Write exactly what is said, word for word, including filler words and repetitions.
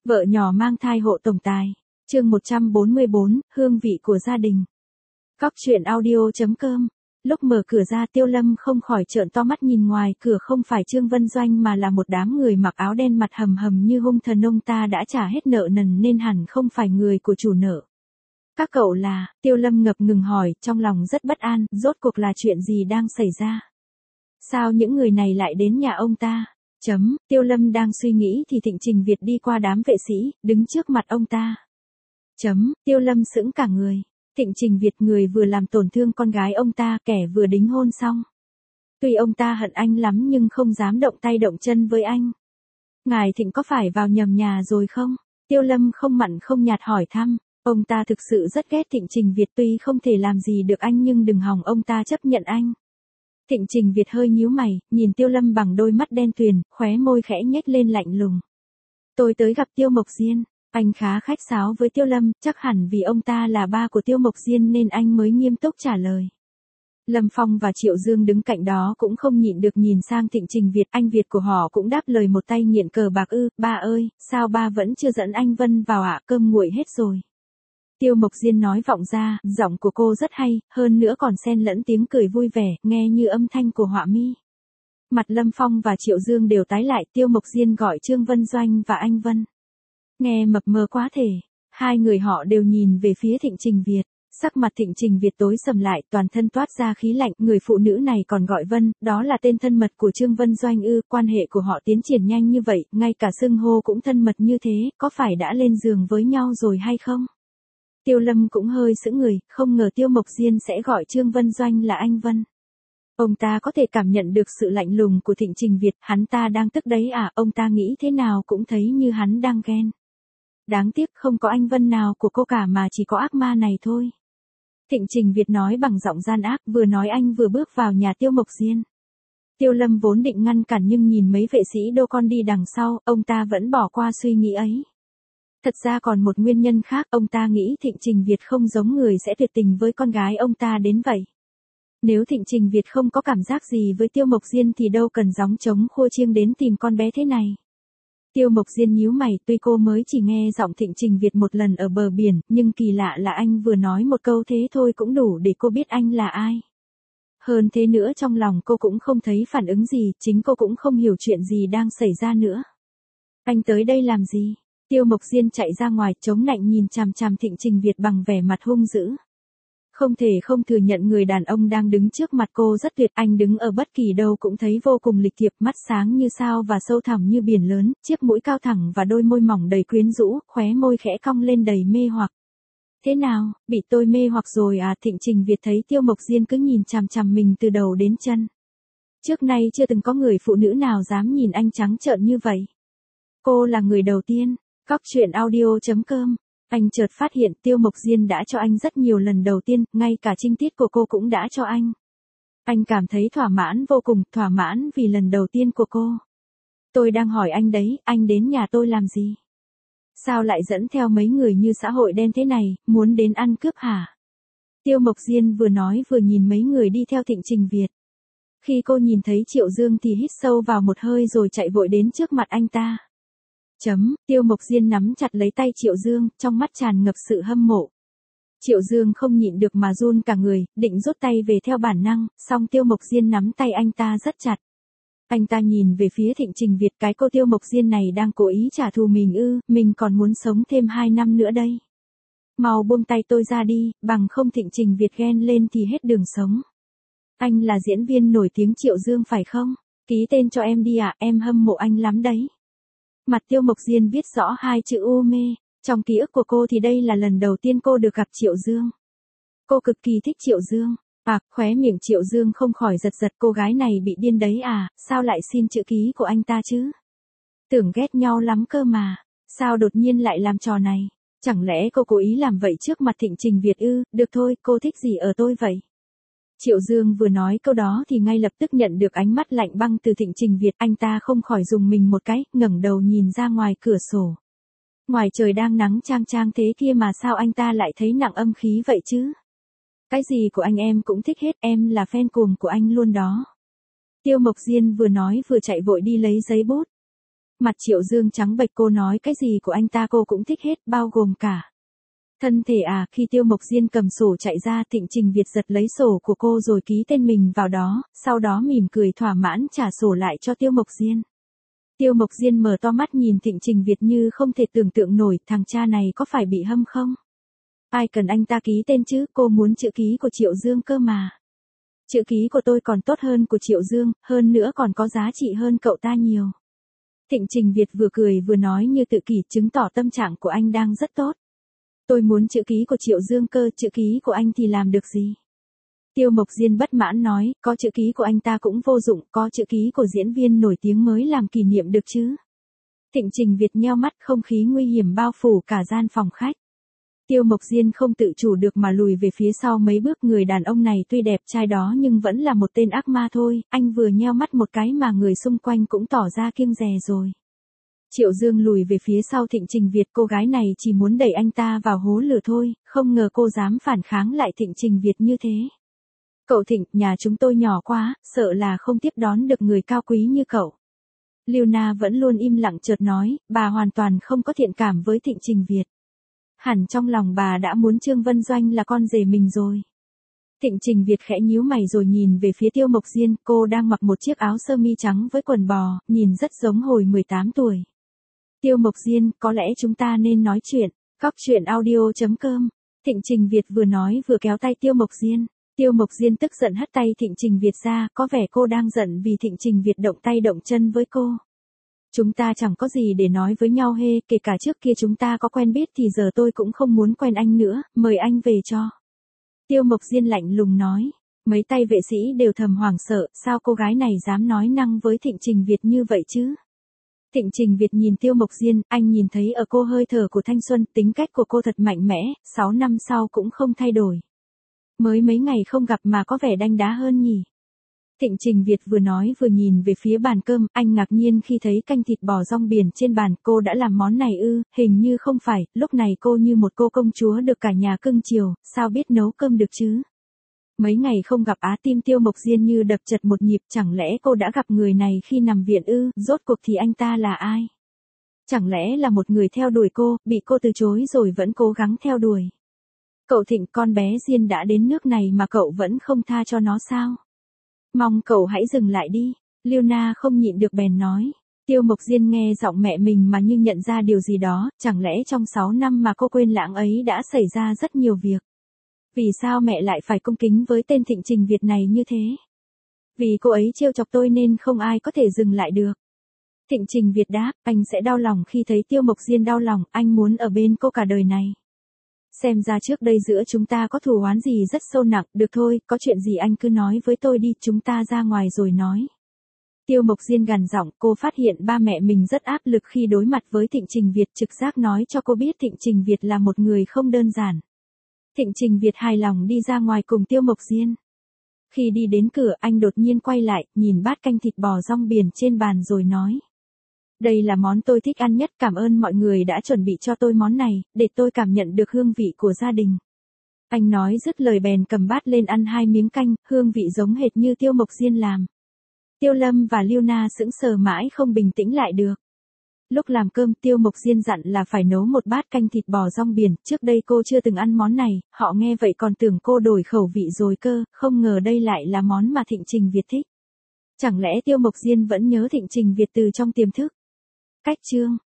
Vợ nhỏ mang thai hộ tổng tài. Chương một trăm bốn mươi bốn, hương vị của gia đình. Góc truyện audio.com. Lúc mở cửa ra Tiêu Lâm không khỏi trợn to mắt nhìn ngoài cửa, không phải Trương Vân Doanh mà là một đám người mặc áo đen mặt hầm hầm như hung thần. Ông ta đã trả hết nợ nần nên hẳn không phải người của chủ nợ. Các cậu là, Tiêu Lâm ngập ngừng hỏi, trong lòng rất bất an, rốt cuộc là chuyện gì đang xảy ra? Sao những người này lại đến nhà ông ta? Chấm, Tiêu Lâm đang suy nghĩ thì Thịnh Trình Việt đi qua đám vệ sĩ, đứng trước mặt ông ta. Chấm, Tiêu Lâm sững cả người. Thịnh Trình Việt, người vừa làm tổn thương con gái ông ta, kẻ vừa đính hôn xong. Tuy ông ta hận anh lắm nhưng không dám động tay động chân với anh. Ngài Thịnh có phải vào nhầm nhà rồi không? Tiêu Lâm không mặn không nhạt hỏi thăm. Ông ta thực sự rất ghét Thịnh Trình Việt, tuy không thể làm gì được anh nhưng đừng hòng ông ta chấp nhận anh. Thịnh Trình Việt hơi nhíu mày, nhìn Tiêu Lâm bằng đôi mắt đen tuyền, khóe môi khẽ nhếch lên lạnh lùng. Tôi tới gặp Tiêu Mộc Diên. Anh khá khách sáo với Tiêu Lâm, chắc hẳn vì ông ta là ba của Tiêu Mộc Diên nên anh mới nghiêm túc trả lời. Lâm Phong và Triệu Dương đứng cạnh đó cũng không nhịn được nhìn sang Thịnh Trình Việt. Anh Việt của họ cũng đáp lời một tay nghiện cờ bạc. Ư, ba ơi, sao ba vẫn chưa dẫn anh Vân vào ạ? À? Cơm nguội hết rồi. Tiêu Mộc Diên nói vọng ra, giọng của cô rất hay, hơn nữa còn xen lẫn tiếng cười vui vẻ, nghe như âm thanh của họa mi. Mặt Lâm Phong và Triệu Dương đều tái lại. Tiêu Mộc Diên gọi Trương Vân Doanh và anh Vân. Nghe mập mờ quá thể. Hai người họ đều nhìn về phía Thịnh Trình Việt. Sắc mặt Thịnh Trình Việt tối sầm lại, toàn thân toát ra khí lạnh. Người phụ nữ này còn gọi Vân, đó là tên thân mật của Trương Vân Doanh ư? Quan hệ của họ tiến triển nhanh như vậy, ngay cả xưng hô cũng thân mật như thế, có phải đã lên giường với nhau rồi hay không? Tiêu Lâm cũng hơi sững người, không ngờ Tiêu Mộc Diên sẽ gọi Trương Vân Doanh là anh Vân. Ông ta có thể cảm nhận được sự lạnh lùng của Thịnh Trình Việt, hắn ta đang tức đấy à? Ông ta nghĩ thế nào cũng thấy như hắn đang ghen. Đáng tiếc không có anh Vân nào của cô cả mà chỉ có ác ma này thôi. Thịnh Trình Việt nói bằng giọng gian ác, vừa nói anh vừa bước vào nhà Tiêu Mộc Diên. Tiêu Lâm vốn định ngăn cản nhưng nhìn mấy vệ sĩ đô con đi đằng sau, ông ta vẫn bỏ qua suy nghĩ ấy. Thật ra còn một nguyên nhân khác, ông ta nghĩ Thịnh Trình Việt không giống người sẽ tuyệt tình với con gái ông ta đến vậy. Nếu Thịnh Trình Việt không có cảm giác gì với Tiêu Mộc Diên thì đâu cần gióng trống khua chiêng đến tìm con bé thế này. Tiêu Mộc Diên nhíu mày, tuy cô mới chỉ nghe giọng Thịnh Trình Việt một lần ở bờ biển, nhưng kỳ lạ là anh vừa nói một câu thế thôi cũng đủ để cô biết anh là ai. Hơn thế nữa trong lòng cô cũng không thấy phản ứng gì, chính cô cũng không hiểu chuyện gì đang xảy ra nữa. Anh tới đây làm gì? Tiêu Mộc Diên chạy ra ngoài, chống nạnh nhìn chằm chằm Thịnh Trình Việt bằng vẻ mặt hung dữ. Không thể không thừa nhận người đàn ông đang đứng trước mặt cô rất tuyệt, anh đứng ở bất kỳ đâu cũng thấy vô cùng lịch thiệp, mắt sáng như sao và sâu thẳm như biển lớn, chiếc mũi cao thẳng và đôi môi mỏng đầy quyến rũ, khóe môi khẽ cong lên đầy mê hoặc. Thế nào, bị tôi mê hoặc rồi à? Thịnh Trình Việt thấy Tiêu Mộc Diên cứ nhìn chằm chằm mình từ đầu đến chân. Trước nay chưa từng có người phụ nữ nào dám nhìn anh trắng trợn như vậy. Cô là người đầu tiên. Góc truyện audio.com. Anh chợt phát hiện Tiêu Mộc Diên đã cho anh rất nhiều lần đầu tiên, ngay cả trinh tiết của cô cũng đã cho anh. Anh cảm thấy thỏa mãn vô cùng, thỏa mãn vì lần đầu tiên của cô. Tôi đang hỏi anh đấy, anh đến nhà tôi làm gì? Sao lại dẫn theo mấy người như xã hội đen thế này, muốn đến ăn cướp hả? Tiêu Mộc Diên vừa nói vừa nhìn mấy người đi theo Thịnh Trình Việt. Khi cô nhìn thấy Triệu Dương thì hít sâu vào một hơi rồi chạy vội đến trước mặt anh ta. Chấm, Tiêu Mộc Diên nắm chặt lấy tay Triệu Dương, trong mắt tràn ngập sự hâm mộ. Triệu Dương không nhịn được mà run cả người, định rút tay về theo bản năng, song Tiêu Mộc Diên nắm tay anh ta rất chặt. Anh ta nhìn về phía Thịnh Trình Việt, cái cô Tiêu Mộc Diên này đang cố ý trả thù mình ư? Mình còn muốn sống thêm hai năm nữa đây. Mau buông tay tôi ra đi, bằng không Thịnh Trình Việt ghen lên thì hết đường sống. Anh là diễn viên nổi tiếng Triệu Dương phải không? Ký tên cho em đi ạ, à, em hâm mộ anh lắm đấy. Mặt Tiêu Mộc Diên viết rõ hai chữ u mê, trong ký ức của cô thì đây là lần đầu tiên cô được gặp Triệu Dương. Cô cực kỳ thích Triệu Dương. À, khóe miệng Triệu Dương không khỏi giật giật, cô gái này bị điên đấy à, sao lại xin chữ ký của anh ta chứ? Tưởng ghét nhau lắm cơ mà, sao đột nhiên lại làm trò này? Chẳng lẽ cô cố ý làm vậy trước mặt Thịnh Trình Việt ư? Được thôi, cô thích gì ở tôi vậy? Triệu Dương vừa nói câu đó thì ngay lập tức nhận được ánh mắt lạnh băng từ Thịnh Trình Việt, anh ta không khỏi rùng mình một cái, ngẩng đầu nhìn ra ngoài cửa sổ. Ngoài trời đang nắng chang chang thế kia mà sao anh ta lại thấy nặng âm khí vậy chứ? Cái gì của anh em cũng thích hết, em là fan cuồng của anh luôn đó. Tiêu Mộc Diên vừa nói vừa chạy vội đi lấy giấy bút. Mặt Triệu Dương trắng bệch, cô nói cái gì của anh ta cô cũng thích hết, bao gồm cả thân thể à. Khi Tiêu Mộc Diên cầm sổ chạy ra, Thịnh Trình Việt giật lấy sổ của cô rồi ký tên mình vào đó, sau đó mỉm cười thỏa mãn trả sổ lại cho Tiêu Mộc Diên. Tiêu Mộc Diên mở to mắt nhìn Thịnh Trình Việt như không thể tưởng tượng nổi, thằng cha này có phải bị hâm không? Ai cần anh ta ký tên chứ, cô muốn chữ ký của Triệu Dương cơ mà. Chữ ký của tôi còn tốt hơn của Triệu Dương, hơn nữa còn có giá trị hơn cậu ta nhiều. Thịnh Trình Việt vừa cười vừa nói như tự kỷ, chứng tỏ tâm trạng của anh đang rất tốt. Tôi muốn chữ ký của Triệu Dương cơ, chữ ký của anh thì làm được gì? Tiêu Mộc Diên bất mãn nói, có chữ ký của anh ta cũng vô dụng, có chữ ký của diễn viên nổi tiếng mới làm kỷ niệm được chứ. Thịnh Trình Việt nheo mắt, không khí nguy hiểm bao phủ cả gian phòng khách. Tiêu Mộc Diên không tự chủ được mà lùi về phía sau mấy bước, người đàn ông này tuy đẹp trai đó nhưng vẫn là một tên ác ma thôi, anh vừa nheo mắt một cái mà người xung quanh cũng tỏ ra kiêng dè rồi. Triệu Dương lùi về phía sau Thịnh Trình Việt, cô gái này chỉ muốn đẩy anh ta vào hố lửa thôi, không ngờ cô dám phản kháng lại Thịnh Trình Việt như thế. Cậu Thịnh, nhà chúng tôi nhỏ quá, sợ là không tiếp đón được người cao quý như cậu. Liêu Na vẫn luôn im lặng chợt nói, bà hoàn toàn không có thiện cảm với Thịnh Trình Việt. Hẳn trong lòng bà đã muốn Trương Vân Doanh là con rể mình rồi. Thịnh Trình Việt khẽ nhíu mày rồi nhìn về phía Tiêu Mộc Diên, cô đang mặc một chiếc áo sơ mi trắng với quần bò, nhìn rất giống hồi mười tám tuổi. Tiêu Mộc Diên, có lẽ chúng ta nên nói chuyện. Cóc truyện audio chấm com. Thịnh Trình Việt vừa nói vừa kéo tay Tiêu Mộc Diên. Tiêu Mộc Diên tức giận hất tay Thịnh Trình Việt ra, có vẻ cô đang giận vì Thịnh Trình Việt động tay động chân với cô. Chúng ta chẳng có gì để nói với nhau hê, kể cả trước kia chúng ta có quen biết thì giờ tôi cũng không muốn quen anh nữa, mời anh về cho. Tiêu Mộc Diên lạnh lùng nói. Mấy tay vệ sĩ đều thầm hoảng sợ, sao cô gái này dám nói năng với Thịnh Trình Việt như vậy chứ? Thịnh Trình Việt nhìn Tiêu Mộc Diên, anh nhìn thấy ở cô hơi thở của thanh xuân, tính cách của cô thật mạnh mẽ, sáu năm sau cũng không thay đổi. Mới mấy ngày không gặp mà có vẻ đanh đá hơn nhỉ? Thịnh Trình Việt vừa nói vừa nhìn về phía bàn cơm, anh ngạc nhiên khi thấy canh thịt bò rong biển trên bàn, cô đã làm món này ư, hình như không phải, lúc này cô như một cô công chúa được cả nhà cưng chiều, sao biết nấu cơm được chứ? Mấy ngày không gặp á, tim Tiêu Mộc Diên như đập chật một nhịp, chẳng lẽ cô đã gặp người này khi nằm viện ư, rốt cuộc thì anh ta là ai? Chẳng lẽ là một người theo đuổi cô, bị cô từ chối rồi vẫn cố gắng theo đuổi? Cậu Thịnh, con bé Diên đã đến nước này mà cậu vẫn không tha cho nó sao? Mong cậu hãy dừng lại đi. Liêu Na không nhịn được bèn nói. Tiêu Mộc Diên nghe giọng mẹ mình mà như nhận ra điều gì đó, chẳng lẽ trong sáu năm mà cô quên lãng ấy đã xảy ra rất nhiều việc. Vì sao mẹ lại phải cung kính với tên Thịnh Trình Việt này như thế? Vì cô ấy trêu chọc tôi nên không ai có thể dừng lại được. Thịnh Trình Việt đáp, anh sẽ đau lòng khi thấy Tiêu Mộc Diên đau lòng, anh muốn ở bên cô cả đời này. Xem ra trước đây giữa chúng ta có thù oán gì rất sâu nặng, được thôi, có chuyện gì anh cứ nói với tôi đi, chúng ta ra ngoài rồi nói. Tiêu Mộc Diên gằn giọng, cô phát hiện ba mẹ mình rất áp lực khi đối mặt với Thịnh Trình Việt, trực giác nói cho cô biết Thịnh Trình Việt là một người không đơn giản. Thịnh Trình Việt hài lòng đi ra ngoài cùng Tiêu Mộc Diên. Khi đi đến cửa, anh đột nhiên quay lại, nhìn bát canh thịt bò rong biển trên bàn rồi nói. Đây là món tôi thích ăn nhất, cảm ơn mọi người đã chuẩn bị cho tôi món này, để tôi cảm nhận được hương vị của gia đình. Anh nói dứt lời bèn cầm bát lên ăn hai miếng canh, hương vị giống hệt như Tiêu Mộc Diên làm. Tiêu Lâm và Liêu Na sững sờ mãi không bình tĩnh lại được. Lúc làm cơm, Tiêu Mộc Diên dặn là phải nấu một bát canh thịt bò rong biển, trước đây cô chưa từng ăn món này, họ nghe vậy còn tưởng cô đổi khẩu vị rồi cơ, không ngờ đây lại là món mà Thịnh Trình Việt thích. Chẳng lẽ Tiêu Mộc Diên vẫn nhớ Thịnh Trình Việt từ trong tiềm thức? Cách chương